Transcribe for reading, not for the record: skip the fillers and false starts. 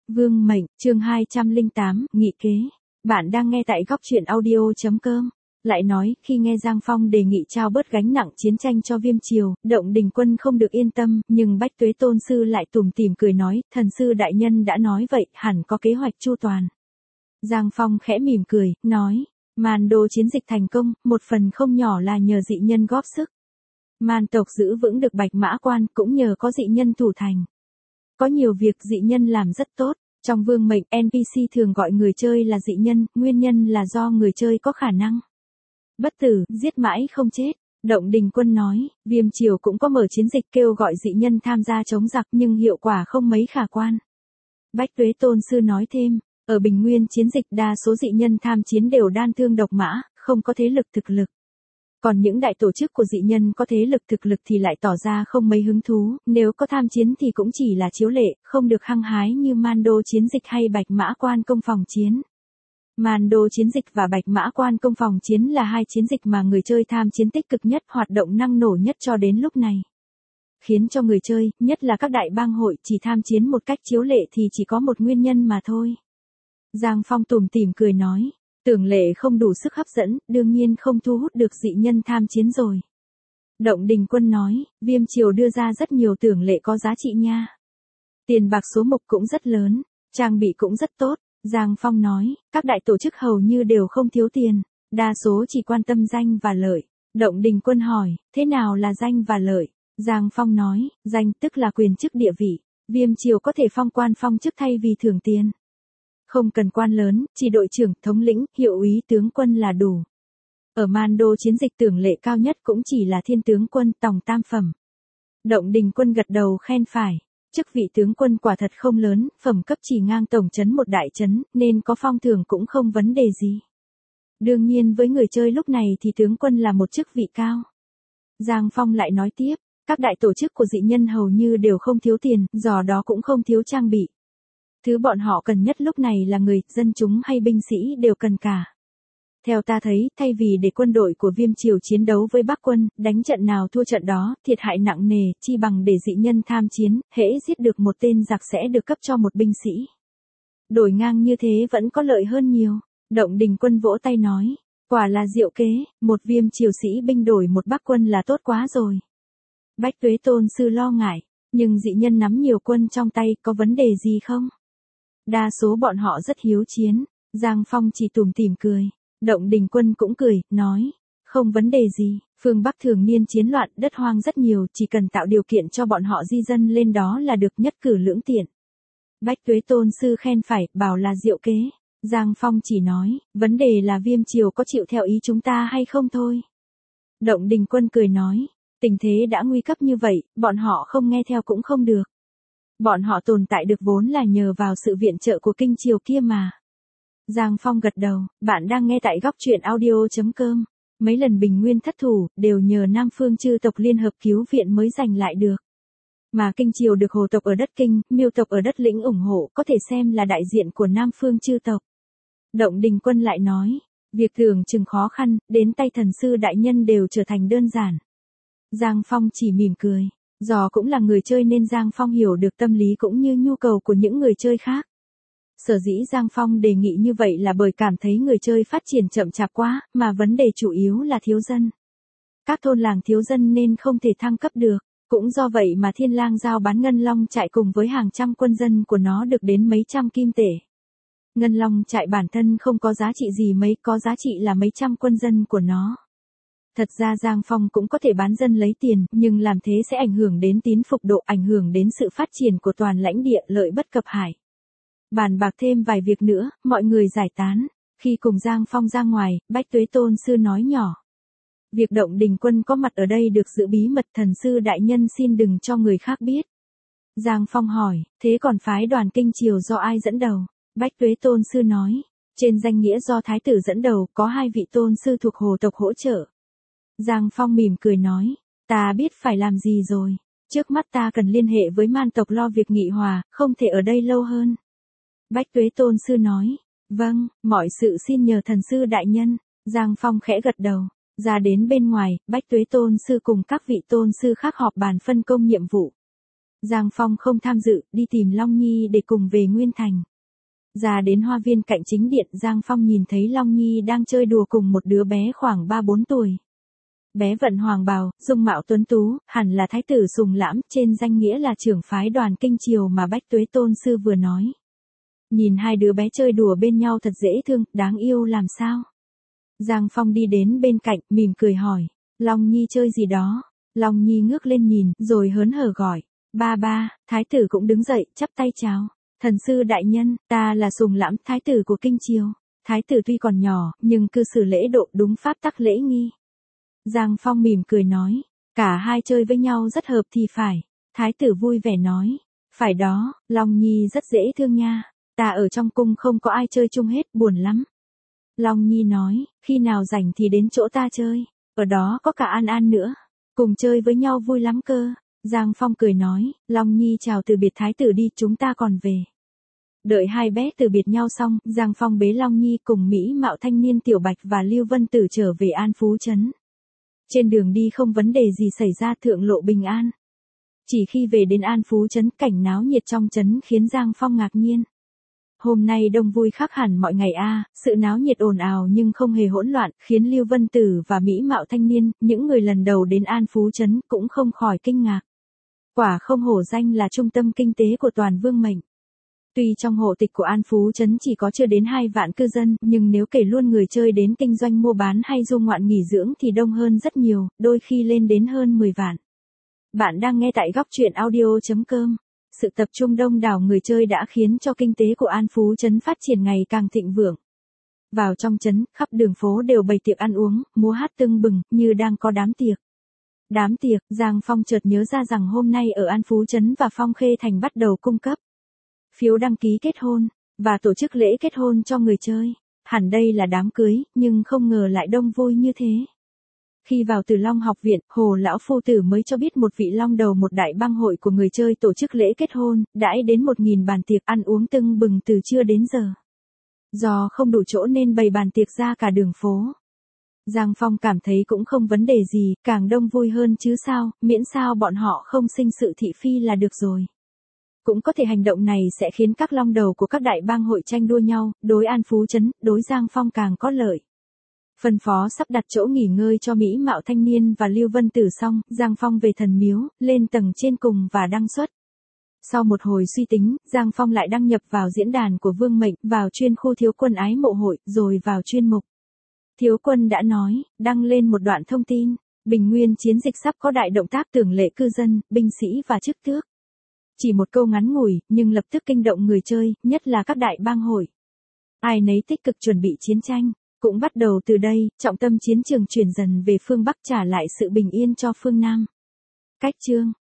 Vương mệnh, chương 208, nghị kế. Bạn đang nghe tại góc truyện audio.com. Lại nói, khi nghe Giang Phong đề nghị trao bớt gánh nặng chiến tranh cho Viêm Triều, Động Đình Quân không được yên tâm, nhưng Bách Tuế Tôn Sư lại tủm tỉm cười nói, thần sư đại nhân đã nói vậy, hẳn có kế hoạch chu toàn. Giang Phong khẽ mỉm cười, nói, Man Đô chiến dịch thành công, một phần không nhỏ là nhờ dị nhân góp sức. Man tộc giữ vững được Bạch Mã Quan cũng nhờ có dị nhân thủ thành. Có nhiều việc dị nhân làm rất tốt. Trong vương mệnh, NPC thường gọi người chơi là dị nhân, nguyên nhân là do người chơi có khả năng bất tử, giết mãi không chết. Động Đình Quân nói, Viêm Triều cũng có mở chiến dịch kêu gọi dị nhân tham gia chống giặc nhưng hiệu quả không mấy khả quan. Bách Tuế Tôn Sư nói thêm, ở Bình Nguyên chiến dịch đa số dị nhân tham chiến đều đan thương độc mã, không có thế lực thực lực. Còn những đại tổ chức của dị nhân có thế lực thực lực thì lại tỏ ra không mấy hứng thú, nếu có tham chiến thì cũng chỉ là chiếu lệ, không được hăng hái như Man Đô chiến dịch hay Bạch Mã Quan công phòng chiến. Man Đô chiến dịch và Bạch Mã Quan công phòng chiến là hai chiến dịch mà người chơi tham chiến tích cực nhất, hoạt động năng nổ nhất cho đến lúc này. Khiến cho người chơi, nhất là các đại bang hội, chỉ tham chiến một cách chiếu lệ thì chỉ có một nguyên nhân mà thôi. Giang Phong tủm tỉm cười nói. Tưởng lệ không đủ sức hấp dẫn, đương nhiên không thu hút được dị nhân tham chiến rồi. Động Đình Quân nói, Viêm Triều đưa ra rất nhiều tưởng lệ có giá trị nha. Tiền bạc số mục cũng rất lớn, trang bị cũng rất tốt. Giang Phong nói, các đại tổ chức hầu như đều không thiếu tiền, đa số chỉ quan tâm danh và lợi. Động Đình Quân hỏi, thế nào là danh và lợi? Giang Phong nói, danh tức là quyền chức địa vị. Viêm Triều có thể phong quan phong chức thay vì thưởng tiền. Không cần quan lớn, chỉ đội trưởng, thống lĩnh, hiệu úy tướng quân là đủ. Ở Man Đô chiến dịch tưởng lệ cao nhất cũng chỉ là thiên tướng quân tòng tam phẩm. Động Đình Quân gật đầu khen phải. Chức vị tướng quân quả thật không lớn, phẩm cấp chỉ ngang tổng trấn một đại trấn, nên có phong thưởng cũng không vấn đề gì. Đương nhiên với người chơi lúc này thì tướng quân là một chức vị cao. Giang Phong lại nói tiếp, các đại tổ chức của dị nhân hầu như đều không thiếu tiền, do đó cũng không thiếu trang bị. Thứ bọn họ cần nhất lúc này là người, dân chúng hay binh sĩ đều cần cả. Theo ta thấy, thay vì để quân đội của Viêm Triều chiến đấu với Bắc quân, đánh trận nào thua trận đó, thiệt hại nặng nề, chi bằng để dị nhân tham chiến, hễ giết được một tên giặc sẽ được cấp cho một binh sĩ. Đổi ngang như thế vẫn có lợi hơn nhiều. Động Đình Quân vỗ tay nói, quả là diệu kế, một Viêm Triều sĩ binh đổi một Bắc quân là tốt quá rồi. Bách Tuế Tôn Sư lo ngại, nhưng dị nhân nắm nhiều quân trong tay, có vấn đề gì không? Đa số bọn họ rất hiếu chiến. Giang Phong chỉ tủm tỉm cười. Động Đình Quân cũng cười, nói, không vấn đề gì, phương Bắc thường niên chiến loạn, đất hoang rất nhiều, chỉ cần tạo điều kiện cho bọn họ di dân lên đó là được, nhất cử lưỡng tiện. Bách Tuế Tôn Sư khen phải, bảo là diệu kế. Giang Phong chỉ nói, vấn đề là Viêm Triều có chịu theo ý chúng ta hay không thôi. Động Đình Quân cười nói, tình thế đã nguy cấp như vậy, bọn họ không nghe theo cũng không được. Bọn họ tồn tại được vốn là nhờ vào sự viện trợ của Kinh Triều kia mà. Giang Phong gật đầu, bạn đang nghe tại góc truyện audio.com. Mấy lần Bình Nguyên thất thủ, đều nhờ Nam Phương chư tộc liên hợp cứu viện mới giành lại được. Mà Kinh Triều được Hồ tộc ở đất Kinh, Miêu tộc ở đất Lĩnh ủng hộ, có thể xem là đại diện của Nam Phương chư tộc. Động Đình Quân lại nói, việc tưởng chừng khó khăn, đến tay thần sư đại nhân đều trở thành đơn giản. Giang Phong chỉ mỉm cười. Do cũng là người chơi nên Giang Phong hiểu được tâm lý cũng như nhu cầu của những người chơi khác. Sở dĩ Giang Phong đề nghị như vậy là bởi cảm thấy người chơi phát triển chậm chạp quá, mà vấn đề chủ yếu là thiếu dân. Các thôn làng thiếu dân nên không thể thăng cấp được. Cũng do vậy mà Thiên Lang giao bán Ngân Long trại cùng với hàng trăm quân dân của nó được đến mấy trăm kim tệ. Ngân Long trại bản thân không có giá trị gì mấy, có giá trị là mấy trăm quân dân của nó. Thật ra Giang Phong cũng có thể bán dân lấy tiền, nhưng làm thế sẽ ảnh hưởng đến tín phục độ, ảnh hưởng đến sự phát triển của toàn lãnh địa, lợi bất cập hại. Bàn bạc thêm vài việc nữa, mọi người giải tán. Khi cùng Giang Phong ra ngoài, Bách Tuế Tôn Sư nói nhỏ. Việc Động Đình Quân có mặt ở đây được giữ bí mật, thần sư đại nhân xin đừng cho người khác biết. Giang Phong hỏi, thế còn phái đoàn Kinh Triều do ai dẫn đầu? Bách Tuế Tôn Sư nói, trên danh nghĩa do Thái tử dẫn đầu, có 2 vị tôn sư thuộc Hồ tộc hỗ trợ. Giang Phong mỉm cười nói, ta biết phải làm gì rồi. Trước mắt ta cần liên hệ với Man tộc lo việc nghị hòa, không thể ở đây lâu hơn. Bách Tuế Tôn Sư nói, vâng, mọi sự xin nhờ thần sư đại nhân. Giang Phong khẽ gật đầu. Ra đến bên ngoài, Bách Tuế Tôn Sư cùng các vị tôn sư khác họp bàn phân công nhiệm vụ. Giang Phong không tham dự, đi tìm Long Nhi để cùng về Nguyên Thành. Ra đến hoa viên cạnh chính điện, Giang Phong nhìn thấy Long Nhi đang chơi đùa cùng một đứa bé khoảng 3-4 tuổi. Bé vận hoàng bào, dung mạo tuấn tú, hẳn là thái tử Sùng Lãm, trên danh nghĩa là trưởng phái đoàn kinh triều mà Bách Tuế Tôn Sư vừa nói. Nhìn hai đứa bé chơi đùa bên nhau thật dễ thương, đáng yêu làm sao? Giang Phong đi đến bên cạnh, mỉm cười hỏi, Long Nhi chơi gì đó? Long Nhi ngước lên nhìn, rồi hớn hở gọi, ba ba. Thái tử cũng đứng dậy, chắp tay chào. Thần sư đại nhân, ta là Sùng Lãm, thái tử của kinh triều. Thái tử tuy còn nhỏ, nhưng cư xử lễ độ đúng pháp tắc lễ nghi. Giang Phong mỉm cười nói, cả hai chơi với nhau rất hợp thì phải. Thái tử vui vẻ nói, phải đó, Long Nhi rất dễ thương nha. Ta ở trong cung không có ai chơi chung hết, buồn lắm. Long Nhi nói, khi nào rảnh thì đến chỗ ta chơi, ở đó có cả An An nữa. Cùng chơi với nhau vui lắm cơ. Giang Phong cười nói, Long Nhi chào từ biệt thái tử đi, chúng ta còn về. Đợi hai bé từ biệt nhau xong, Giang Phong bế Long Nhi cùng mỹ mạo thanh niên Tiểu Bạch và Lưu Vân Tử trở về An Phú Trấn. Trên đường đi không vấn đề gì xảy ra, thượng lộ bình an. Chỉ khi về đến An Phú Trấn, cảnh náo nhiệt trong trấn khiến Giang Phong ngạc nhiên. Hôm nay đông vui khác hẳn mọi ngày sự náo nhiệt ồn ào nhưng không hề hỗn loạn, khiến Lưu Vân Tử và mỹ mạo thanh niên, những người lần đầu đến An Phú Trấn cũng không khỏi kinh ngạc. Quả không hổ danh là trung tâm kinh tế của toàn vương mệnh. Tuy trong hộ tịch của An Phú Trấn chỉ có chưa đến 2 vạn cư dân, nhưng nếu kể luôn người chơi đến kinh doanh mua bán hay du ngoạn nghỉ dưỡng thì đông hơn rất nhiều, đôi khi lên đến hơn 10 vạn. Bạn đang nghe tại goctruyện.audio.com. Sự tập trung đông đảo người chơi đã khiến cho kinh tế của An Phú Trấn phát triển ngày càng thịnh vượng. Vào trong trấn, khắp đường phố đều bày tiệc ăn uống, múa hát tưng bừng, như đang có đám tiệc. Đám tiệc, Giang Phong chợt nhớ ra rằng hôm nay ở An Phú Trấn và Phong Khê Thành bắt đầu cung cấp phiếu đăng ký kết hôn, và tổ chức lễ kết hôn cho người chơi. Hẳn đây là đám cưới, nhưng không ngờ lại đông vui như thế. Khi vào Từ Long học viện, Hồ lão phu tử mới cho biết một vị long đầu một đại bang hội của người chơi tổ chức lễ kết hôn, đãi đến 1000 bàn tiệc ăn uống tưng bừng từ trưa đến giờ. Do không đủ chỗ nên bày bàn tiệc ra cả đường phố. Giang Phong cảm thấy cũng không vấn đề gì, càng đông vui hơn chứ sao, miễn sao bọn họ không sinh sự thị phi là được rồi. Cũng có thể hành động này sẽ khiến các long đầu của các đại bang hội tranh đua nhau, đối An Phú Trấn, đối Giang Phong càng có lợi. Phân phó sắp đặt chỗ nghỉ ngơi cho mỹ mạo thanh niên và Lưu Vân Tử xong, Giang Phong về thần miếu, lên tầng trên cùng và đăng xuất. Sau một hồi suy tính, Giang Phong lại đăng nhập vào diễn đàn của Vương Mệnh, vào chuyên khu thiếu quân ái mộ hội, rồi vào chuyên mục. Thiếu quân đã nói, đăng lên một đoạn thông tin, Bình Nguyên chiến dịch sắp có đại động tác tưởng lệ cư dân, binh sĩ và chức tước. Chỉ một câu ngắn ngủi, nhưng lập tức kinh động người chơi, nhất là các đại bang hội. Ai nấy tích cực chuẩn bị chiến tranh. Cũng bắt đầu từ đây, trọng tâm chiến trường chuyển dần về phương Bắc trả lại sự bình yên cho phương Nam. Cách chương